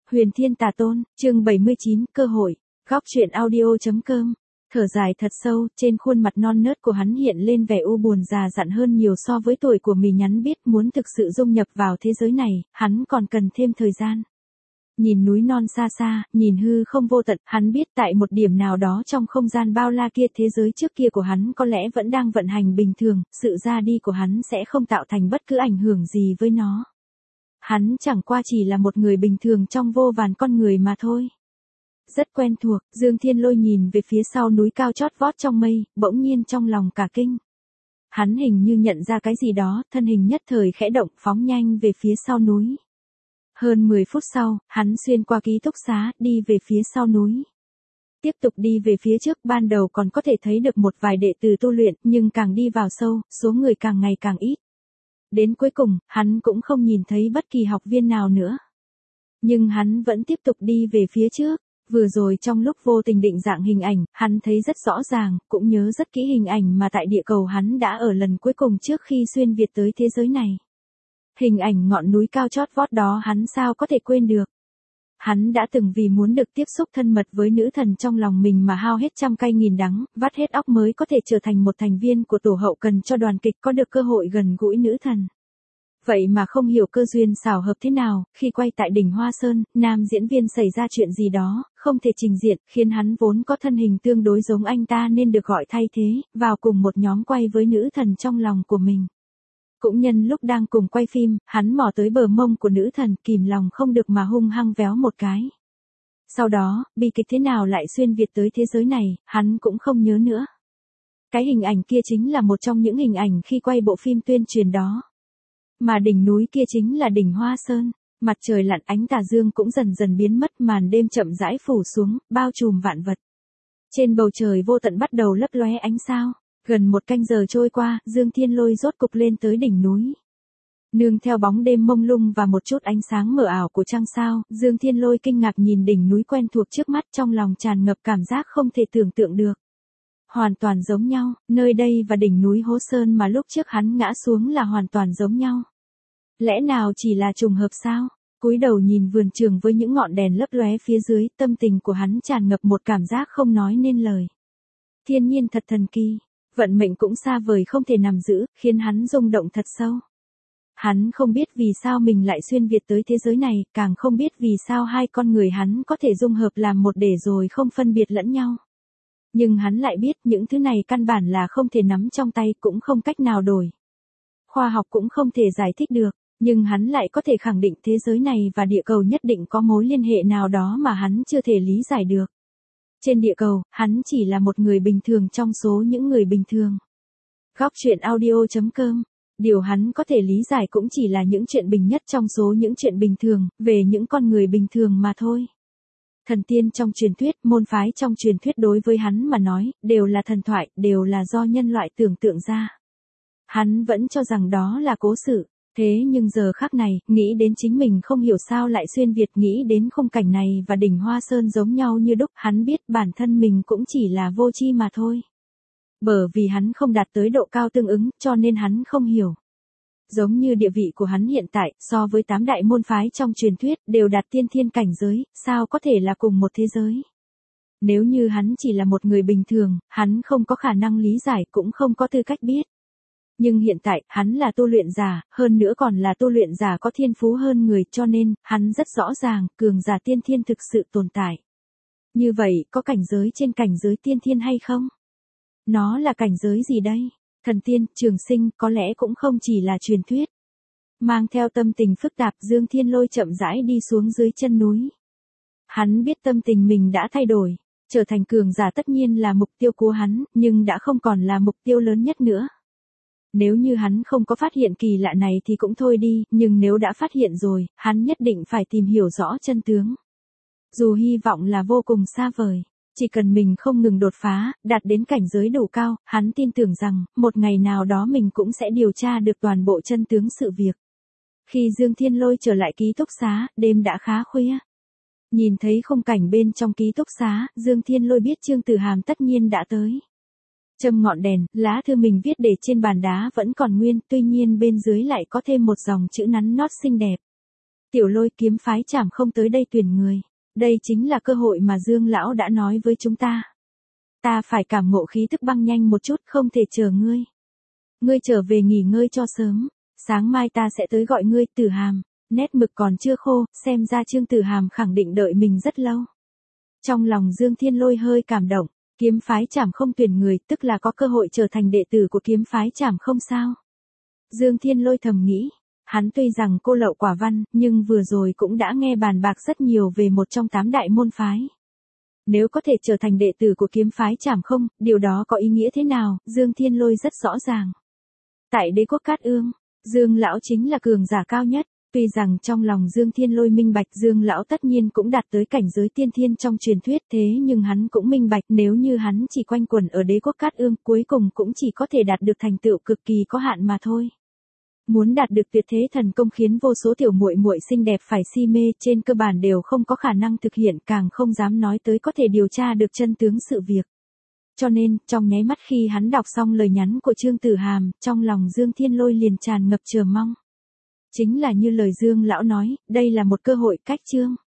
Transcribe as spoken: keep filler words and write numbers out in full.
Huyền Thiên Tà Tôn, chương bảy mươi chín, cơ hội, góc truyện audio.com. Thở dài thật sâu, trên khuôn mặt non nớt của hắn hiện lên vẻ u buồn già dặn hơn nhiều so với tuổi của mì nhắn biết muốn thực sự dung nhập vào thế giới này, hắn còn cần thêm thời gian. Nhìn núi non xa xa, nhìn hư không vô tận, hắn biết tại một điểm nào đó trong không gian bao la kia thế giới trước kia của hắn có lẽ vẫn đang vận hành bình thường, sự ra đi của hắn sẽ không tạo thành bất cứ ảnh hưởng gì với nó. Hắn chẳng qua chỉ là một người bình thường trong vô vàn con người mà thôi. Rất quen thuộc, Dương Thiên Lôi nhìn về phía sau núi cao chót vót trong mây, bỗng nhiên trong lòng cả kinh. Hắn hình như nhận ra cái gì đó, thân hình nhất thời khẽ động phóng nhanh về phía sau núi. Hơn mười phút sau, hắn xuyên qua ký túc xá, đi về phía sau núi. Tiếp tục đi về phía trước, ban đầu còn có thể thấy được một vài đệ tử tu luyện, nhưng càng đi vào sâu, số người càng ngày càng ít. Đến cuối cùng, hắn cũng không nhìn thấy bất kỳ học viên nào nữa. Nhưng hắn vẫn tiếp tục đi về phía trước. Vừa rồi trong lúc vô tình định dạng hình ảnh, hắn thấy rất rõ ràng, cũng nhớ rất kỹ hình ảnh mà tại địa cầu hắn đã ở lần cuối cùng trước khi xuyên Việt tới thế giới này. Hình ảnh ngọn núi cao chót vót đó hắn sao có thể quên được. Hắn đã từng vì muốn được tiếp xúc thân mật với nữ thần trong lòng mình mà hao hết trăm cay nghìn đắng, vắt hết óc mới có thể trở thành một thành viên của tổ hậu cần cho đoàn kịch có được cơ hội gần gũi nữ thần. Vậy mà không hiểu cơ duyên xảo hợp thế nào, khi quay tại đỉnh Hoa Sơn, nam diễn viên xảy ra chuyện gì đó, không thể trình diện, khiến hắn vốn có thân hình tương đối giống anh ta nên được gọi thay thế, vào cùng một nhóm quay với nữ thần trong lòng của mình. Cũng nhân lúc đang cùng quay phim, hắn mò tới bờ mông của nữ thần, kìm lòng không được mà hung hăng véo một cái. Sau đó, bi kịch thế nào lại xuyên Việt tới thế giới này, hắn cũng không nhớ nữa. Cái hình ảnh kia chính là một trong những hình ảnh khi quay bộ phim tuyên truyền đó. Mà đỉnh núi kia chính là đỉnh Hoa Sơn, mặt trời lặn ánh tà dương cũng dần dần biến mất, màn đêm chậm rãi phủ xuống, bao trùm vạn vật. Trên bầu trời vô tận bắt đầu lấp lóe ánh sao, gần một canh giờ trôi qua, Dương Thiên Lôi rốt cục lên tới đỉnh núi. Nương theo bóng đêm mông lung và một chút ánh sáng mờ ảo của trăng sao, Dương Thiên Lôi kinh ngạc nhìn đỉnh núi quen thuộc trước mắt, trong lòng tràn ngập cảm giác không thể tưởng tượng được. Hoàn toàn giống nhau, nơi đây và đỉnh núi Hố Sơn mà lúc trước hắn ngã xuống là hoàn toàn giống nhau. Lẽ nào chỉ là trùng hợp sao? Cúi đầu nhìn vườn trường với những ngọn đèn lấp lóe phía dưới, tâm tình của hắn tràn ngập một cảm giác không nói nên lời. Thiên nhiên thật thần kỳ, vận mệnh cũng xa vời không thể nắm giữ, khiến hắn rung động thật sâu. Hắn không biết vì sao mình lại xuyên Việt tới thế giới này, càng không biết vì sao hai con người hắn có thể dung hợp làm một để rồi không phân biệt lẫn nhau. Nhưng hắn lại biết những thứ này căn bản là không thể nắm trong tay, cũng không cách nào đổi. Khoa học cũng không thể giải thích được, nhưng hắn lại có thể khẳng định thế giới này và địa cầu nhất định có mối liên hệ nào đó mà hắn chưa thể lý giải được. Trên địa cầu, hắn chỉ là một người bình thường trong số những người bình thường. Góc truyện audio.com. Điều hắn có thể lý giải cũng chỉ là những chuyện bình nhất trong số những chuyện bình thường, về những con người bình thường mà thôi. Thần tiên trong truyền thuyết, môn phái trong truyền thuyết đối với hắn mà nói, đều là thần thoại, đều là do nhân loại tưởng tượng ra. Hắn vẫn cho rằng đó là cố sự, thế nhưng giờ khắc này, nghĩ đến chính mình không hiểu sao lại xuyên Việt, nghĩ đến khung cảnh này và đỉnh Hoa Sơn giống nhau như đúc, hắn biết bản thân mình cũng chỉ là vô tri mà thôi. Bởi vì hắn không đạt tới độ cao tương ứng, cho nên hắn không hiểu. Giống như địa vị của hắn hiện tại, so với tám đại môn phái trong truyền thuyết, đều đạt tiên thiên cảnh giới, sao có thể là cùng một thế giới. Nếu như hắn chỉ là một người bình thường, hắn không có khả năng lý giải, cũng không có tư cách biết. Nhưng hiện tại, hắn là tu luyện giả, hơn nữa còn là tu luyện giả có thiên phú hơn người, cho nên, hắn rất rõ ràng, cường giả tiên thiên thực sự tồn tại. Như vậy, có cảnh giới trên cảnh giới tiên thiên hay không? Nó là cảnh giới gì đây? Thần tiên, trường sinh, có lẽ cũng không chỉ là truyền thuyết. Mang theo tâm tình phức tạp, Dương Thiên Lôi chậm rãi đi xuống dưới chân núi. Hắn biết tâm tình mình đã thay đổi, trở thành cường giả tất nhiên là mục tiêu của hắn, nhưng đã không còn là mục tiêu lớn nhất nữa. Nếu như hắn không có phát hiện kỳ lạ này thì cũng thôi đi, nhưng nếu đã phát hiện rồi, hắn nhất định phải tìm hiểu rõ chân tướng. Dù hy vọng là vô cùng xa vời, chỉ cần mình không ngừng đột phá, đạt đến cảnh giới đủ cao, hắn tin tưởng rằng, một ngày nào đó mình cũng sẽ điều tra được toàn bộ chân tướng sự việc. Khi Dương Thiên Lôi trở lại ký túc xá, đêm đã khá khuya. Nhìn thấy khung cảnh bên trong ký túc xá, Dương Thiên Lôi biết Trương Tử Hàm tất nhiên đã tới. Châm ngọn đèn, lá thư mình viết để trên bàn đá vẫn còn nguyên, tuy nhiên bên dưới lại có thêm một dòng chữ nắn nót xinh đẹp. Tiểu Lôi, kiếm phái Trảm Không tới đây tuyển người. Đây chính là cơ hội mà Dương lão đã nói với chúng ta. Ta phải cảm ngộ khí tức băng nhanh một chút, không thể chờ ngươi. Ngươi trở về nghỉ ngơi cho sớm, sáng mai ta sẽ tới gọi ngươi. Tử Hàm, nét mực còn chưa khô, xem ra Trương Tử Hàm khẳng định đợi mình rất lâu. Trong lòng Dương Thiên Lôi hơi cảm động, kiếm phái Trảm Không tuyển người, tức là có cơ hội trở thành đệ tử của kiếm phái Trảm Không sao? Dương Thiên Lôi thầm nghĩ, hắn tuy rằng cô lậu quả văn, nhưng vừa rồi cũng đã nghe bàn bạc rất nhiều về một trong tám đại môn phái. Nếu có thể trở thành đệ tử của kiếm phái Trảm Không, điều đó có ý nghĩa thế nào, Dương Thiên Lôi rất rõ ràng. Tại đế quốc Cát Ương, Dương lão chính là cường giả cao nhất, tuy rằng trong lòng Dương Thiên Lôi minh bạch Dương lão tất nhiên cũng đạt tới cảnh giới tiên thiên trong truyền thuyết, thế nhưng hắn cũng minh bạch nếu như hắn chỉ quanh quẩn ở đế quốc Cát Ương, cuối cùng cũng chỉ có thể đạt được thành tựu cực kỳ có hạn mà thôi. Muốn đạt được tuyệt thế thần công khiến vô số tiểu muội muội xinh đẹp phải si mê, trên cơ bản đều không có khả năng thực hiện, càng không dám nói tới có thể điều tra được chân tướng sự việc. Cho nên, trong nháy mắt khi hắn đọc xong lời nhắn của Trương Tử Hàm, trong lòng Dương Thiên Lôi liền tràn ngập chờ mong. Chính là như lời Dương lão nói, đây là một cơ hội cách Trương